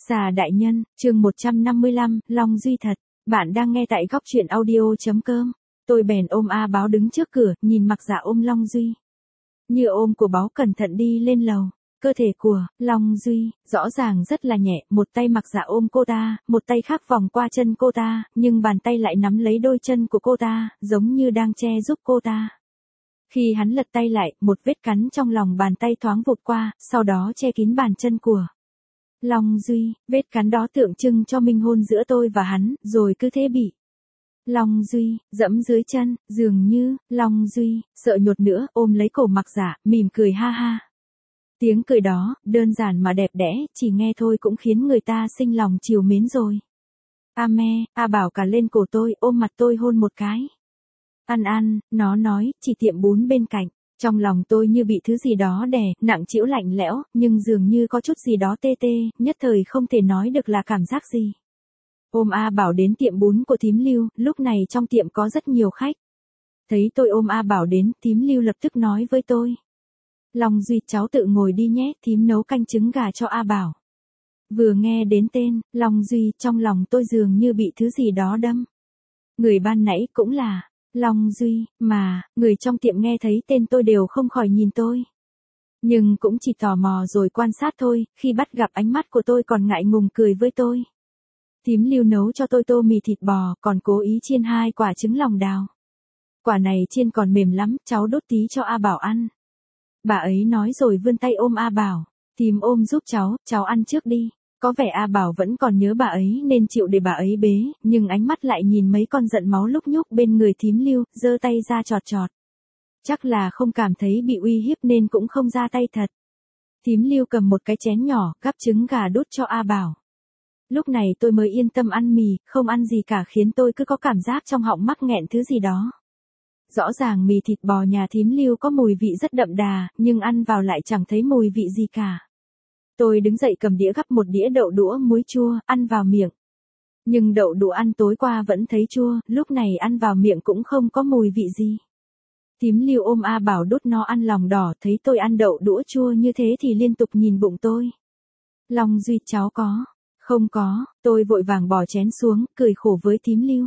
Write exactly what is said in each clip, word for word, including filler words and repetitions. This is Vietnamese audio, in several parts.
Xà đại nhân, chương một trăm năm mươi lăm, Long Duy thật. Bạn đang nghe tại góc truyện audio.com. Tôi bèn ôm A Báo đứng trước cửa, nhìn Mặc Dạ ôm Long Duy. Như ôm của Báo cẩn thận đi lên lầu. Cơ thể của Long Duy rõ ràng rất là nhẹ, một tay Mặc Dạ ôm cô ta, một tay khác vòng qua chân cô ta, nhưng bàn tay lại nắm lấy đôi chân của cô ta, giống như đang che giúp cô ta. Khi hắn lật tay lại, một vết cắn trong lòng bàn tay thoáng vụt qua, sau đó che kín bàn chân của Long Duy. Vết cắn đó tượng trưng cho minh hôn giữa tôi và hắn, rồi cứ thế bị Long Duy dẫm dưới chân, dường như Long Duy sợ nhột nữa, ôm lấy cổ Mặc Dạ, mỉm cười ha ha. Tiếng cười đó, đơn giản mà đẹp đẽ, chỉ nghe thôi cũng khiến người ta sinh lòng trìu mến rồi. A me, A Bảo cả lên cổ tôi, ôm mặt tôi hôn một cái. Ăn ăn, nó nói, chỉ tiệm bún bên cạnh. Trong lòng tôi như bị thứ gì đó đè, nặng trĩu lạnh lẽo, nhưng dường như có chút gì đó tê tê, nhất thời không thể nói được là cảm giác gì. Ôm A Bảo đến tiệm bún của thím Lưu, lúc này trong tiệm có rất nhiều khách. Thấy tôi ôm A Bảo đến, thím Lưu lập tức nói với tôi. Long Duy, cháu tự ngồi đi nhé, thím nấu canh trứng gà cho A Bảo. Vừa nghe đến tên Long Duy, trong lòng tôi dường như bị thứ gì đó đâm. Người ban nãy cũng là Long Duy, mà, người trong tiệm nghe thấy tên tôi đều không khỏi nhìn tôi. Nhưng cũng chỉ tò mò rồi quan sát thôi, khi bắt gặp ánh mắt của tôi còn ngại ngùng cười với tôi. Thím Lưu nấu cho tôi tô mì thịt bò, còn cố ý chiên hai quả trứng lòng đào. Quả này chiên còn mềm lắm, cháu đốt tí cho A Bảo ăn. Bà ấy nói rồi vươn tay ôm A Bảo. Thím ôm giúp cháu, cháu ăn trước đi. Có vẻ A Bảo vẫn còn nhớ bà ấy nên chịu để bà ấy bế, nhưng ánh mắt lại nhìn mấy con giận máu lúc nhúc bên người thím Lưu, giơ tay ra chọt chọt. Chắc là không cảm thấy bị uy hiếp nên cũng không ra tay thật. Thím Lưu cầm một cái chén nhỏ, gắp trứng gà đút cho A Bảo. Lúc này tôi mới yên tâm ăn mì, không ăn gì cả khiến tôi cứ có cảm giác trong họng mắc nghẹn thứ gì đó. Rõ ràng mì thịt bò nhà thím Lưu có mùi vị rất đậm đà, nhưng ăn vào lại chẳng thấy mùi vị gì cả. Tôi đứng dậy cầm đĩa gắp một đĩa đậu đũa muối chua, ăn vào miệng. Nhưng đậu đũa ăn tối qua vẫn thấy chua, lúc này ăn vào miệng cũng không có mùi vị gì. Thím Lưu ôm A Bảo đút nó ăn lòng đỏ, thấy tôi ăn đậu đũa chua như thế thì liên tục nhìn bụng tôi. Long Duy, cháu có? Không có, tôi vội vàng bỏ chén xuống, cười khổ với thím Lưu.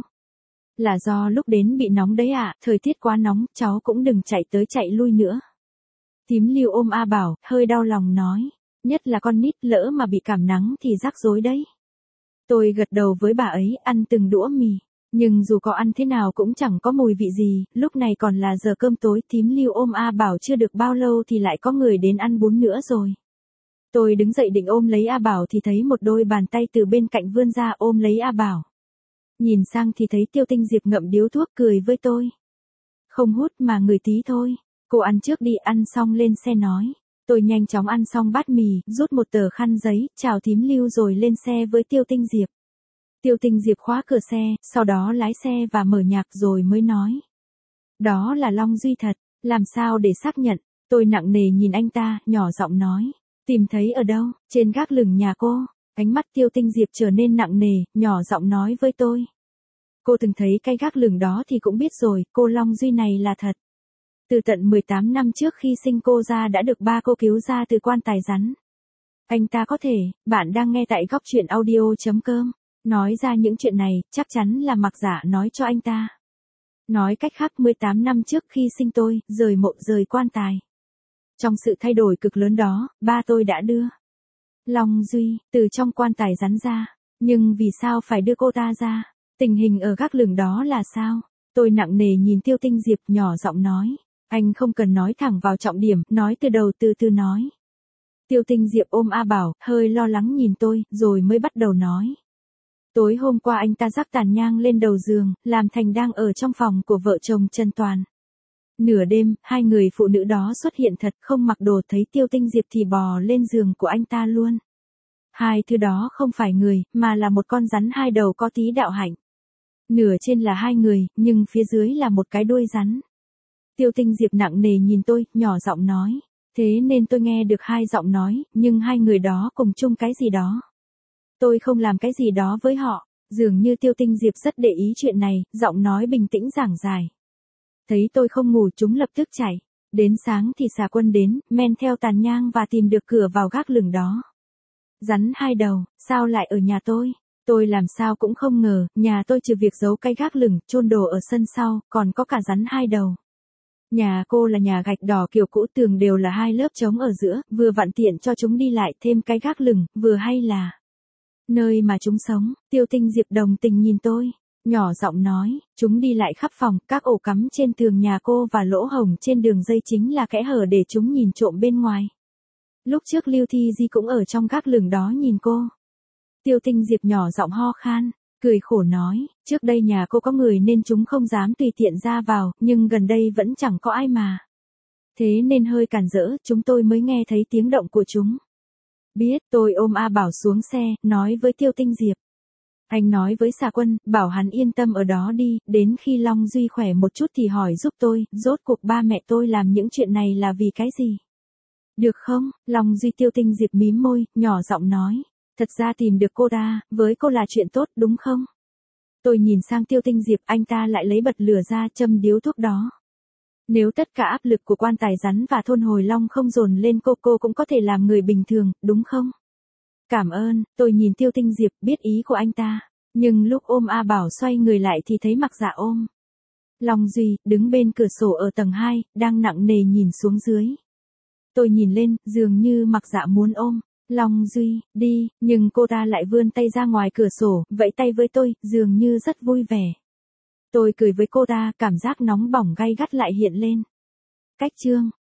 Là do lúc đến bị nóng đấy ạ, à, thời tiết quá nóng, cháu cũng đừng chạy tới chạy lui nữa. Thím Lưu ôm A Bảo, hơi đau lòng nói. Nhất là con nít, lỡ mà bị cảm nắng thì rắc rối đấy. Tôi gật đầu với bà ấy, ăn từng đũa mì. Nhưng dù có ăn thế nào cũng chẳng có mùi vị gì, lúc này còn là giờ cơm tối, thím Lưu ôm A Bảo chưa được bao lâu thì lại có người đến ăn bún nữa rồi. Tôi đứng dậy định ôm lấy A Bảo thì thấy một đôi bàn tay từ bên cạnh vươn ra ôm lấy A Bảo. Nhìn sang thì thấy Tiêu Tinh Diệp ngậm điếu thuốc cười với tôi. Không hút mà ngửi tí thôi, cô ăn trước đi, ăn xong lên xe nói. Tôi nhanh chóng ăn xong bát mì, rút một tờ khăn giấy, chào thím Lưu rồi lên xe với Tiêu Tinh Diệp. Tiêu Tinh Diệp khóa cửa xe, sau đó lái xe và mở nhạc rồi mới nói. Đó là Long Duy thật, làm sao để xác nhận? Tôi nặng nề nhìn anh ta, nhỏ giọng nói. Tìm thấy ở đâu? Trên gác lửng nhà cô. Ánh mắt Tiêu Tinh Diệp trở nên nặng nề, nhỏ giọng nói với tôi. Cô từng thấy cái gác lửng đó thì cũng biết rồi, cô Long Duy này là thật. Từ tận mười tám năm trước khi sinh cô ra đã được ba cô cứu ra từ quan tài rắn. Anh ta có thể, bạn đang nghe tại góc truyện audio.com. Nói ra những chuyện này, chắc chắn là Mặc Dạ nói cho anh ta. Nói cách khác mười tám năm trước khi sinh tôi, rời mộ rời quan tài. Trong sự thay đổi cực lớn đó, ba tôi đã đưa Long Duy từ trong quan tài rắn ra. Nhưng vì sao phải đưa cô ta ra? Tình hình ở gác lửng đó là sao? Tôi nặng nề nhìn Tiêu Tinh Diệp, nhỏ giọng nói. Anh không cần nói thẳng vào trọng điểm, nói từ đầu từ từ nói. Tiêu Tinh Diệp ôm A Bảo, hơi lo lắng nhìn tôi, rồi mới bắt đầu nói. Tối hôm qua anh ta rắc tàn nhang lên đầu giường, làm thành đang ở trong phòng của vợ chồng Trần Toàn. Nửa đêm, hai người phụ nữ đó xuất hiện thật, không mặc đồ, thấy Tiêu Tinh Diệp thì bò lên giường của anh ta luôn. Hai thứ đó không phải người, mà là một con rắn hai đầu có tí đạo hạnh. Nửa trên là hai người, nhưng phía dưới là một cái đuôi rắn. Tiêu Tinh Diệp nặng nề nhìn tôi, nhỏ giọng nói. Thế nên tôi nghe được hai giọng nói, nhưng hai người đó cùng chung cái gì đó. Tôi không làm cái gì đó với họ, dường như Tiêu Tinh Diệp rất để ý chuyện này, giọng nói bình tĩnh giảng giải. Thấy tôi không ngủ chúng lập tức chạy. Đến sáng thì xà quân đến, men theo tàn nhang và tìm được cửa vào gác lửng đó. Rắn hai đầu, sao lại ở nhà tôi? Tôi làm sao cũng không ngờ, nhà tôi trừ việc giấu cái gác lửng, chôn đồ ở sân sau, còn có cả rắn hai đầu. Nhà cô là nhà gạch đỏ kiểu cũ, tường đều là hai lớp trống ở giữa, vừa vặn tiện cho chúng đi lại, thêm cái gác lửng, vừa hay là nơi mà chúng sống. Tiêu Tinh Diệp đồng tình nhìn tôi, nhỏ giọng nói, chúng đi lại khắp phòng, các ổ cắm trên tường nhà cô và lỗ hổng trên đường dây chính là kẽ hở để chúng nhìn trộm bên ngoài. Lúc trước Lưu Thi Di cũng ở trong gác lửng đó nhìn cô. Tiêu Tinh Diệp nhỏ giọng ho khan, cười khổ nói, trước đây nhà cô có người nên chúng không dám tùy tiện ra vào, nhưng gần đây vẫn chẳng có ai mà. Thế nên hơi cản rỡ, chúng tôi mới nghe thấy tiếng động của chúng. Biết, tôi ôm A Bảo xuống xe, nói với Tiêu Tinh Diệp. Anh nói với Xà Quân, bảo hắn yên tâm ở đó đi, đến khi Long Duy khỏe một chút thì hỏi giúp tôi, rốt cuộc ba mẹ tôi làm những chuyện này là vì cái gì? Được không? Long Duy. Tiêu Tinh Diệp mím môi, nhỏ giọng nói. Thật ra tìm được cô ta, với cô là chuyện tốt, đúng không? Tôi nhìn sang Tiêu Tinh Diệp, anh ta lại lấy bật lửa ra châm điếu thuốc đó. Nếu tất cả áp lực của quan tài rắn và thôn Hồi Long không dồn lên cô, cô cũng có thể làm người bình thường, đúng không? Cảm ơn. Tôi nhìn Tiêu Tinh Diệp, biết ý của anh ta. Nhưng lúc ôm A Bảo xoay người lại thì thấy Mặc Dạ ôm Long Duy, đứng bên cửa sổ ở tầng hai, đang nặng nề nhìn xuống dưới. Tôi nhìn lên, dường như Mặc Dạ muốn ôm Long Duy đi, nhưng cô ta lại vươn tay ra ngoài cửa sổ, vẫy tay với tôi, dường như rất vui vẻ. Tôi cười với cô ta, cảm giác nóng bỏng gay gắt lại hiện lên. Cách chương